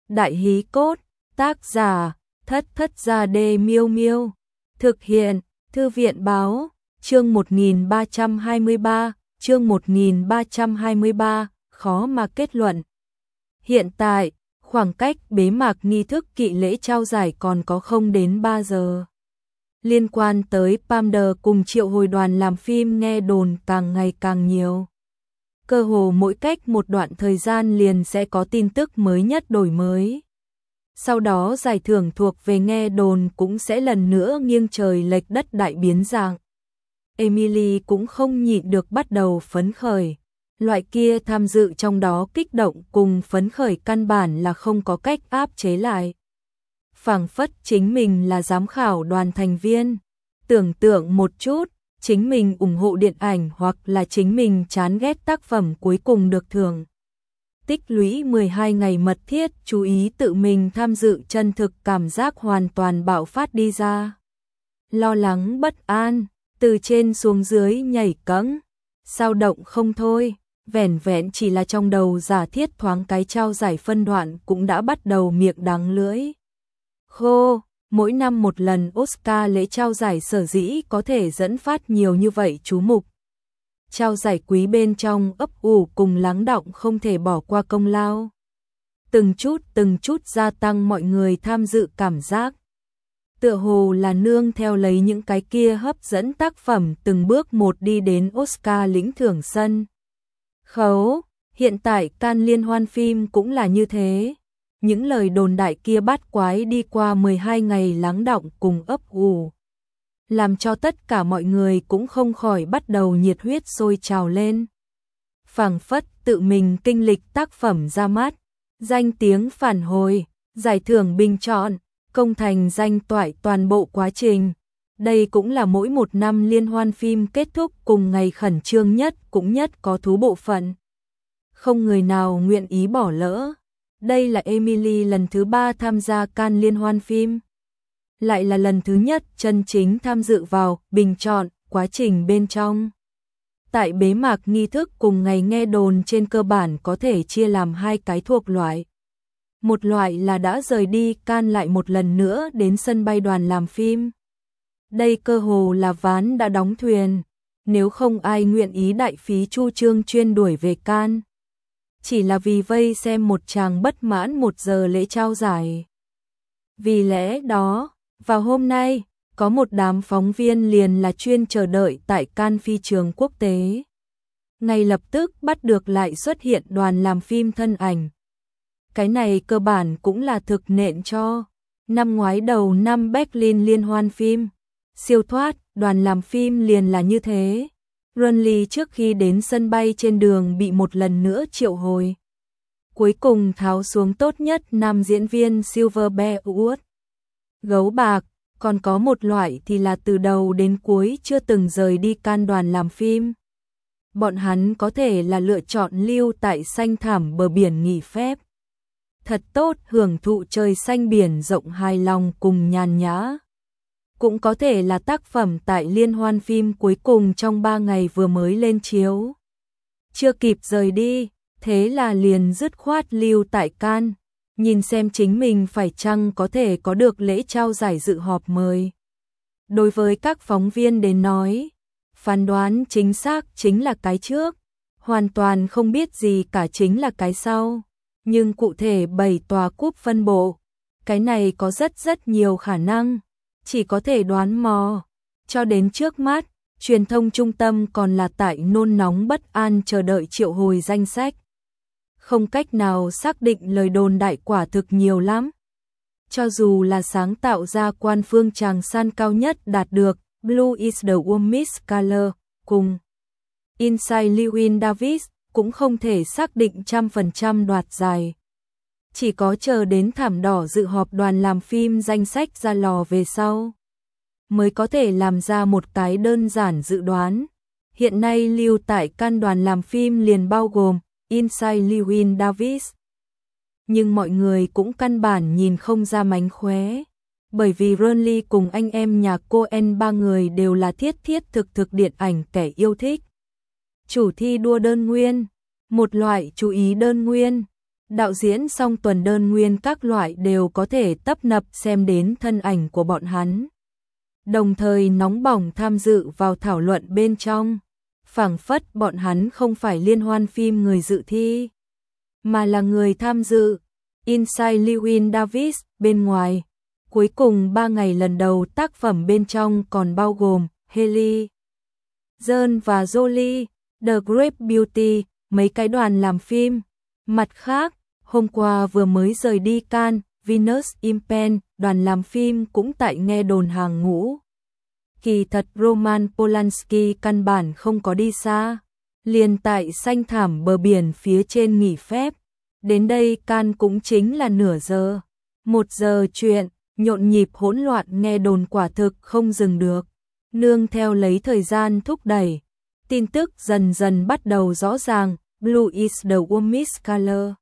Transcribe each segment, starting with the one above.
Đại hí cốt, tác giả, Thất Thất Gia Đê Miêu Miêu. Thực hiện, Thư viện báo, chương 1323, chương 1323, khó mà kết luận. Hiện tại, khoảng cách bế mạc nghi thức kỵ lễ trao giải còn có không đến 3 giờ. Liên quan tới Palmer cùng triệu hồi đoàn làm phim nghe đồn càng ngày càng nhiều. Cơ hồ mỗi cách một đoạn thời gian liền sẽ có tin tức mới nhất đổi mới. Sau đó giải thưởng thuộc về nghe đồn cũng sẽ lần nữa nghiêng trời lệch đất đại biến dạng. Emily cũng không nhịn được bắt đầu phấn khởi. Loại kia tham dự trong đó kích động cùng phấn khởi căn bản là không có cách áp chế lại. Phảng phất chính mình là giám khảo đoàn thành viên. Tưởng tượng một chút, chính mình ủng hộ điện ảnh hoặc là chính mình chán ghét tác phẩm cuối cùng được thưởng. Tích lũy 12 ngày mật thiết chú ý tự mình tham dự chân thực cảm giác hoàn toàn bạo phát đi ra. Lo lắng bất an, từ trên xuống dưới nhảy cẫng, sao động không thôi, vẻn vẹn chỉ là trong đầu giả thiết thoáng cái trao giải phân đoạn cũng đã bắt đầu miệng đắng lưỡi. Khô, mỗi năm một lần Oscar lễ trao giải sở dĩ có thể dẫn phát nhiều như vậy chú mục. Trao giải quý bên trong ấp ủ cùng lắng đọng không thể bỏ qua công lao. Từng chút gia tăng mọi người tham dự cảm giác. Tựa hồ là nương theo lấy những cái kia hấp dẫn tác phẩm từng bước một đi đến Oscar lĩnh thưởng sân khấu. Hiện tại Cannes liên hoan phim cũng là như thế. Những lời đồn đại kia bát quái đi qua 12 ngày lắng đọng cùng ấp ủ, làm cho tất cả mọi người cũng không khỏi bắt đầu nhiệt huyết sôi trào lên. Phảng phất tự mình kinh lịch tác phẩm ra mắt, danh tiếng phản hồi, giải thưởng bình chọn, công thành danh toại toàn bộ quá trình. Đây cũng là mỗi một năm liên hoan phim kết thúc cùng ngày khẩn trương nhất cũng nhất có thú bộ phận. Không người nào nguyện ý bỏ lỡ. Đây là Emily lần thứ 3 tham gia Cannes liên hoan phim. Lại là lần thứ nhất chân chính tham dự vào bình chọn quá trình bên trong. Tại bế mạc nghi thức cùng ngày nghe đồn trên cơ bản có thể chia làm hai cái thuộc loại. Một loại là đã rời đi Cannes lại một lần nữa đến sân bay đoàn làm phim. Đây cơ hồ là ván đã đóng thuyền, nếu không ai nguyện ý đại phí chu trương chuyên đuổi về Cannes. Chỉ là vì vây xem một chàng bất mãn 1 giờ lễ trao giải. Vì lẽ đó, vào hôm nay, có một đám phóng viên liền là chuyên chờ đợi tại Cannes phi trường quốc tế. Ngay lập tức bắt được lại xuất hiện đoàn làm phim thân ảnh. Cái này cơ bản cũng là thực nện cho. Năm ngoái đầu năm Berlin liên hoan phim, siêu thoát, đoàn làm phim liền là như thế. Runley trước khi đến sân bay trên đường bị một lần nữa triệu hồi. Cuối cùng tháo xuống tốt nhất nam diễn viên Silver Bear Award. Gấu bạc, còn có một loại thì là từ đầu đến cuối chưa từng rời đi Cannes đoàn làm phim. Bọn hắn có thể là lựa chọn lưu tại xanh thảm bờ biển nghỉ phép. Thật tốt hưởng thụ trời xanh biển rộng hài lòng cùng nhàn nhã. Cũng có thể là tác phẩm tại liên hoan phim cuối cùng trong 3 ngày vừa mới lên chiếu. Chưa kịp rời đi, thế là liền dứt khoát lưu tại Cannes, nhìn xem chính mình phải chăng có thể có được lễ trao giải dự họp mời. Đối với các phóng viên đến nói, phán đoán chính xác chính là cái trước, hoàn toàn không biết gì cả chính là cái sau. Nhưng cụ thể 7 tòa cúp phân bộ, cái này có rất nhiều khả năng. Chỉ có thể đoán mò. Cho đến trước mắt, truyền thông trung tâm còn là tại nôn nóng bất an chờ đợi triệu hồi danh sách. Không cách nào xác định lời đồn đại quả thực nhiều lắm. Cho dù là sáng tạo ra quan phương tràng san cao nhất đạt được Blue is the warmest color cùng Inside Llewyn Davis cũng không thể xác định 100% đoạt giải. Chỉ có chờ đến thảm đỏ dự họp đoàn làm phim danh sách ra lò về sau, mới có thể làm ra một cái đơn giản dự đoán. Hiện nay lưu tại Cannes đoàn làm phim liền bao gồm Inside Llewyn Davis. Nhưng mọi người cũng căn bản nhìn không ra mánh khóe. Bởi vì Runley cùng anh em nhà Coen 3 người đều là thiết thực điện ảnh kẻ yêu thích. Chủ thi đua đơn nguyên, một loại chú ý đơn nguyên. Đạo diễn Song Tuần đơn nguyên các loại đều có thể tấp nập xem đến thân ảnh của bọn hắn. Đồng thời nóng bỏng tham dự vào thảo luận bên trong. Phảng phất bọn hắn không phải liên hoan phim người dự thi, mà là người tham dự. Inside Llewyn Davis bên ngoài. Cuối cùng 3 ngày lần đầu tác phẩm bên trong còn bao gồm Haley, John và Jolie, The Great Beauty, mấy cái đoàn làm phim. Mặt khác, hôm qua vừa mới rời đi Cannes, Venus in Pen, đoàn làm phim cũng tại nghe đồn hàng ngũ. Kỳ thật Roman Polanski căn bản không có đi xa, liền tại xanh thảm bờ biển phía trên nghỉ phép. Đến đây Cannes cũng chính là nửa giờ, 1 giờ chuyện, nhộn nhịp hỗn loạn nghe đồn quả thực không dừng được. Nương theo lấy thời gian thúc đẩy, tin tức dần dần bắt đầu rõ ràng. Blue is the warmest color.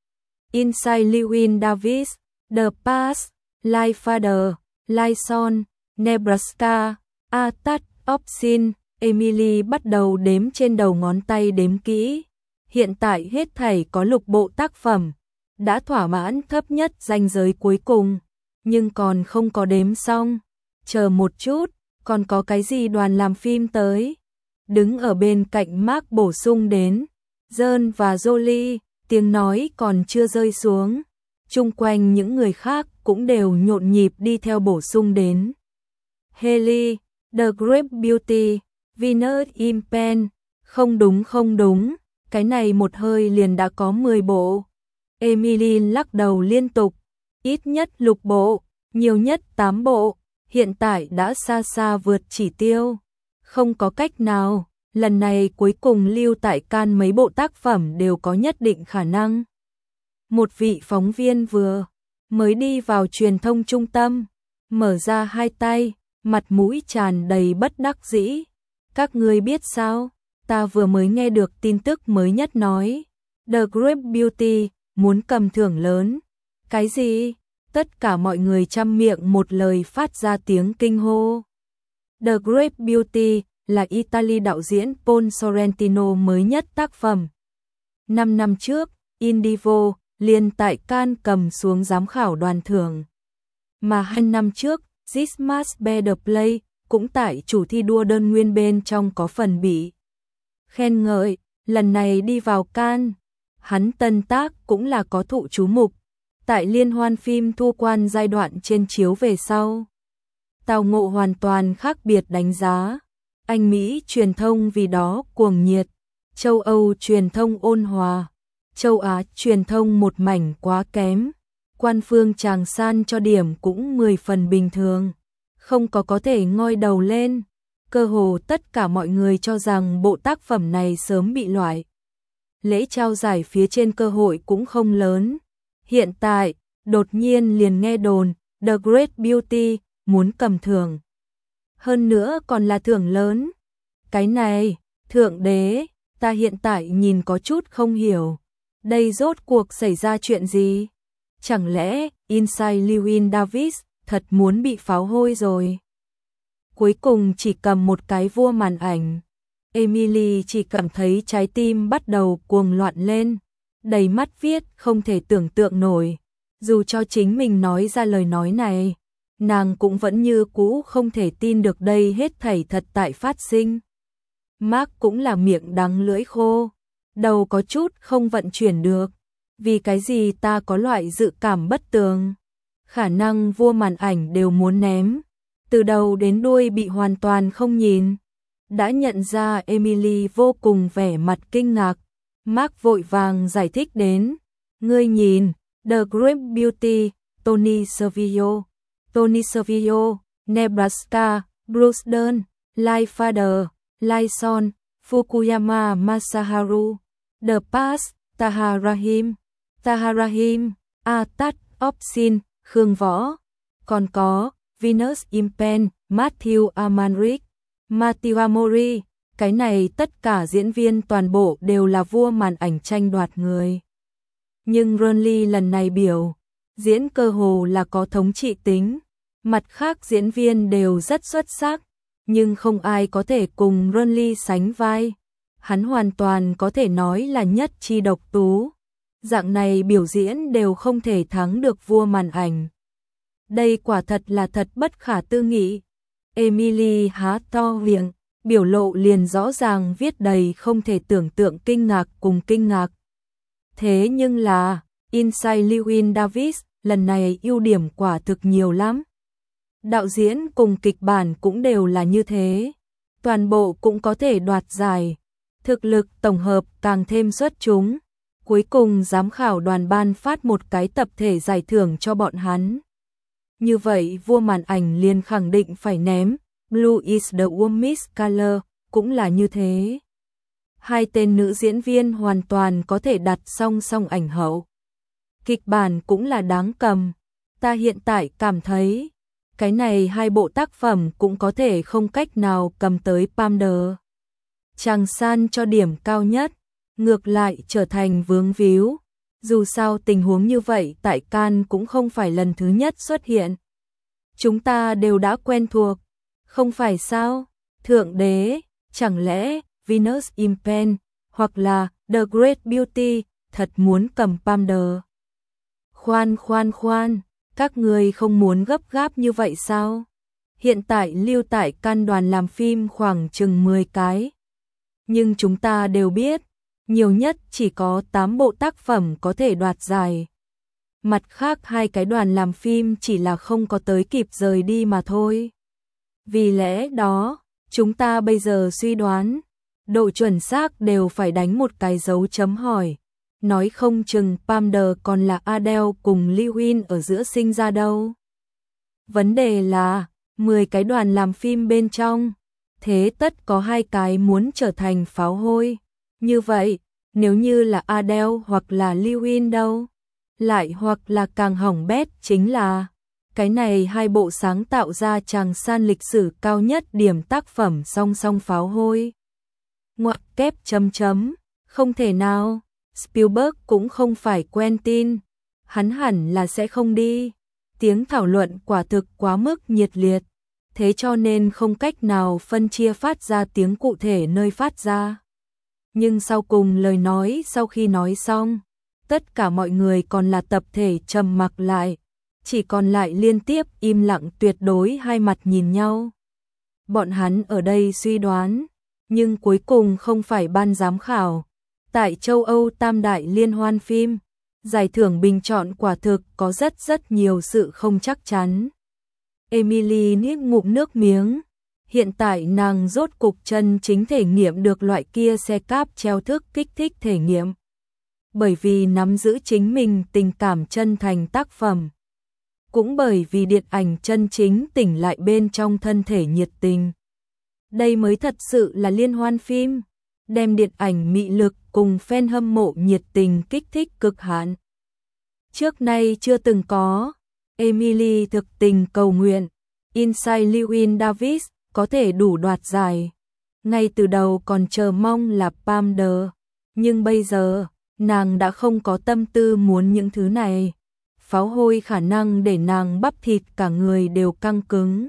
Inside Llewyn Davis, The Past, Life Father, Liaison, Nebraska, A Touch of Sin. Emily bắt đầu đếm trên đầu ngón tay đếm kỹ. Hiện tại hết thảy có lục bộ tác phẩm, đã thỏa mãn thấp nhất ranh giới cuối cùng, nhưng còn không có đếm xong. Chờ một chút, còn có cái gì đoàn làm phim tới? Đứng ở bên cạnh Mark bổ sung đến. John và Jolie, tiếng nói còn chưa rơi xuống. Chung quanh những người khác cũng đều nhộn nhịp đi theo bổ sung đến. Haley, The Great Beauty, Venus in Pen. Không đúng, cái này một hơi liền đã có 10 bộ. Emily lắc đầu liên tục. Ít nhất lục bộ, nhiều nhất 8 bộ. Hiện tại đã xa xa vượt chỉ tiêu. Không có cách nào. Lần này cuối cùng lưu tại Cannes mấy bộ tác phẩm đều có nhất định khả năng. Một vị phóng viên vừa mới đi vào truyền thông trung tâm, mở ra hai tay, mặt mũi tràn đầy bất đắc dĩ. Các ngươi biết sao? Ta vừa mới nghe được tin tức mới nhất nói. The Great Beauty muốn cầm thưởng lớn. Cái gì? Tất cả mọi người chăm miệng một lời phát ra tiếng kinh hô. The Great Beauty là Italy đạo diễn Paul Sorrentino mới nhất tác phẩm. 5 năm trước, Indivo liền tại Cannes cầm xuống giám khảo đoàn thưởng. Mà 2 năm trước, This Must Be The Play cũng tại chủ thi đua đơn nguyên bên trong có phần bị khen ngợi. Lần này đi vào Cannes, hắn tân tác cũng là có thụ chú mục. Tại liên hoan phim thu quan giai đoạn trên chiếu về sau, tào ngộ hoàn toàn khác biệt đánh giá. Anh Mỹ truyền thông vì đó cuồng nhiệt, châu Âu truyền thông ôn hòa, châu Á truyền thông một mảnh quá kém. Quan phương Tràng San cho điểm cũng 10 phần bình thường, không có thể ngoi đầu lên. Cơ hồ tất cả mọi người cho rằng bộ tác phẩm này sớm bị loại. Lễ trao giải phía trên cơ hội cũng không lớn. Hiện tại, đột nhiên liền nghe đồn, The Great Beauty muốn cầm thưởng. Hơn nữa còn là thưởng lớn. Cái này, thượng đế, ta hiện tại nhìn có chút không hiểu. Đây rốt cuộc xảy ra chuyện gì? Chẳng lẽ Inside Llewyn Davis thật muốn bị pháo hôi rồi? Cuối cùng chỉ cầm một cái vua màn ảnh. Emily chỉ cảm thấy trái tim bắt đầu cuồng loạn lên. Đầy mắt viết không thể tưởng tượng nổi. Dù cho chính mình nói ra lời nói này, nàng cũng vẫn như cũ không thể tin được đây hết thảy thật tại phát sinh. Mark cũng là miệng đắng lưỡi khô, đầu có chút không vận chuyển được. Vì cái gì ta có loại dự cảm bất tường, khả năng vua màn ảnh đều muốn ném, từ đầu đến đuôi bị hoàn toàn không nhìn. Đã nhận ra Emily vô cùng vẻ mặt kinh ngạc, Mark vội vàng giải thích đến. Ngươi nhìn, The Great Beauty, Tony Servillo, Nebraska, Bruce Dern, Life Father, Liaison, Fukuyama Masaharu, The Past, Tahar Rahim, A Touch of Sin, Khương Võ. Còn có Venus in Pen, Matthew Amori. Cái này tất cả diễn viên toàn bộ đều là vua màn ảnh tranh đoạt người. Nhưng Ronly lần này biểu diễn cơ hồ là có thống trị tính. Mặt khác diễn viên đều rất xuất sắc, nhưng không ai có thể cùng Ronly sánh vai. Hắn hoàn toàn có thể nói là nhất chi độc tú. Dạng này biểu diễn đều không thể thắng được vua màn ảnh. Đây quả thật là thật bất khả tư nghị. Emily há to miệng, biểu lộ liền rõ ràng viết đầy không thể tưởng tượng kinh ngạc cùng kinh ngạc. Thế nhưng là, Inside Llewyn Davis, lần này ưu điểm quả thực nhiều lắm. Đạo diễn cùng kịch bản cũng đều là như thế. Toàn bộ cũng có thể đoạt giải. Thực lực tổng hợp càng thêm xuất chúng. Cuối cùng giám khảo đoàn ban phát một cái tập thể giải thưởng cho bọn hắn. Như vậy vua màn ảnh liền khẳng định phải ném. Blue is the warmest color, cũng là như thế. Hai tên nữ diễn viên hoàn toàn có thể đặt song song ảnh hậu. Kịch bản cũng là đáng cầm. Ta hiện tại cảm thấy, cái này hai bộ tác phẩm cũng có thể không cách nào cầm tới Palme d'Or. Chàng san cho điểm cao nhất, ngược lại trở thành vướng víu. Dù sao tình huống như vậy tại Cannes cũng không phải lần thứ nhất xuất hiện. Chúng ta đều đã quen thuộc, không phải sao? Thượng đế, chẳng lẽ Venus in Pen hoặc là The Great Beauty thật muốn cầm Palme d'Or? Khoan, các người không muốn gấp gáp như vậy sao? Hiện tại lưu tại Cannes đoàn làm phim khoảng chừng 10 cái. Nhưng chúng ta đều biết, nhiều nhất chỉ có 8 bộ tác phẩm có thể đoạt giải. Mặt khác hai cái đoàn làm phim chỉ là không có tới kịp rời đi mà thôi. Vì lẽ đó, chúng ta bây giờ suy đoán, độ chuẩn xác đều phải đánh một cái dấu chấm hỏi. Nói không chừng Palme d'Or còn là Adele cùng Llewyn ở giữa sinh ra đâu. Vấn đề là, 10 cái đoàn làm phim bên trong, thế tất có 2 cái muốn trở thành pháo hôi. Như vậy, nếu như là Adele hoặc là Llewyn đâu? Lại hoặc là càng hỏng bét chính là, cái này hai bộ sáng tạo ra tràng san lịch sử cao nhất điểm tác phẩm song song pháo hôi. Ngoặc kép chấm chấm, không thể nào. Spielberg cũng không phải Quentin, hắn hẳn là sẽ không đi. Tiếng thảo luận quả thực quá mức nhiệt liệt, thế cho nên không cách nào phân chia phát ra tiếng cụ thể nơi phát ra. Nhưng sau cùng lời nói sau khi nói xong, tất cả mọi người còn là tập thể trầm mặc lại, chỉ còn lại liên tiếp im lặng tuyệt đối hai mặt nhìn nhau. Bọn hắn ở đây suy đoán, nhưng cuối cùng không phải ban giám khảo. Tại châu Âu tam đại liên hoan phim, giải thưởng bình chọn quả thực có rất nhiều sự không chắc chắn. Emily nuốt ngụm nước miếng. Hiện tại nàng rốt cục chân chính thể nghiệm được loại kia xe cáp treo thức kích thích thể nghiệm. Bởi vì nắm giữ chính mình tình cảm chân thành tác phẩm. Cũng bởi vì điện ảnh chân chính tỉnh lại bên trong thân thể nhiệt tình. Đây mới thật sự là liên hoan phim. Đem điện ảnh mị lực cùng fan hâm mộ nhiệt tình kích thích cực hạn. Trước nay chưa từng có, Emily thực tình cầu nguyện, Inside Llewyn Davis có thể đủ đoạt giải. Ngay từ đầu còn chờ mong là Palme d'Or, nhưng bây giờ, nàng đã không có tâm tư muốn những thứ này. Pháo hôi khả năng để nàng bắp thịt cả người đều căng cứng.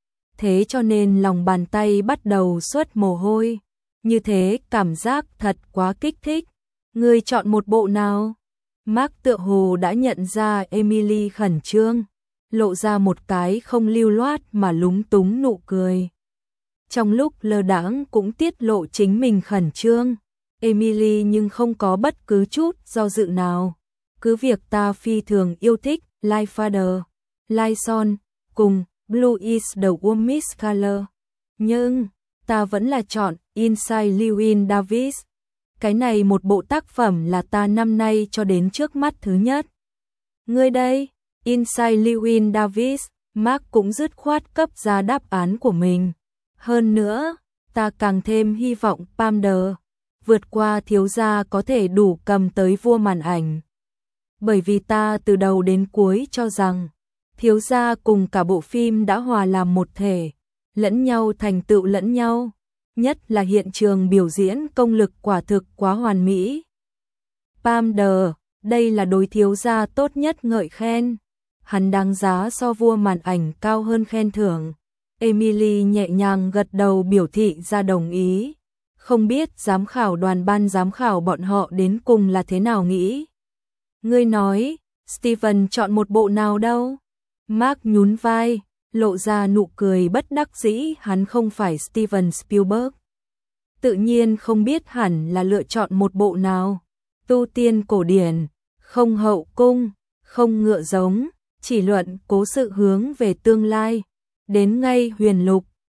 Thế cho nên lòng bàn tay bắt đầu xuất mồ hôi. Như thế cảm giác thật quá kích thích. Ngươi chọn một bộ nào? Mark tựa hồ đã nhận ra Emily khẩn trương, lộ ra một cái không lưu loát mà lúng túng nụ cười. Trong lúc lơ đãng cũng tiết lộ chính mình khẩn trương, Emily nhưng không có bất cứ chút do dự nào. Cứ việc ta phi thường yêu thích Light Father, Light Son cùng Blue is the warmest color, nhưng ta vẫn là chọn Inside Llewyn Davis. Cái này một bộ tác phẩm là ta năm nay cho đến trước mắt thứ nhất. Ngươi đây, Inside Llewyn Davis, Mark cũng dứt khoát cấp ra đáp án của mình. Hơn nữa, ta càng thêm hy vọng Palme d'Or vượt qua thiếu gia có thể đủ cầm tới vua màn ảnh. Bởi vì ta từ đầu đến cuối cho rằng, thiếu gia cùng cả bộ phim đã hòa làm một thể, lẫn nhau thành tựu lẫn nhau. Nhất là hiện trường biểu diễn công lực quả thực quá hoàn mỹ. Palme d'Or, đây là đối thiếu gia tốt nhất ngợi khen. Hắn đáng giá so vua màn ảnh cao hơn khen thưởng. Emily nhẹ nhàng gật đầu biểu thị ra đồng ý. Không biết giám khảo đoàn ban giám khảo bọn họ đến cùng là thế nào nghĩ. Ngươi nói, Steven chọn một bộ nào đâu? Mark nhún vai, lộ ra nụ cười bất đắc dĩ, hắn không phải Steven Spielberg. Tự nhiên không biết hẳn là lựa chọn một bộ nào. Tu tiên cổ điển, không hậu cung, không ngựa giống, chỉ luận cố sự hướng về tương lai. Đến ngay huyền lục,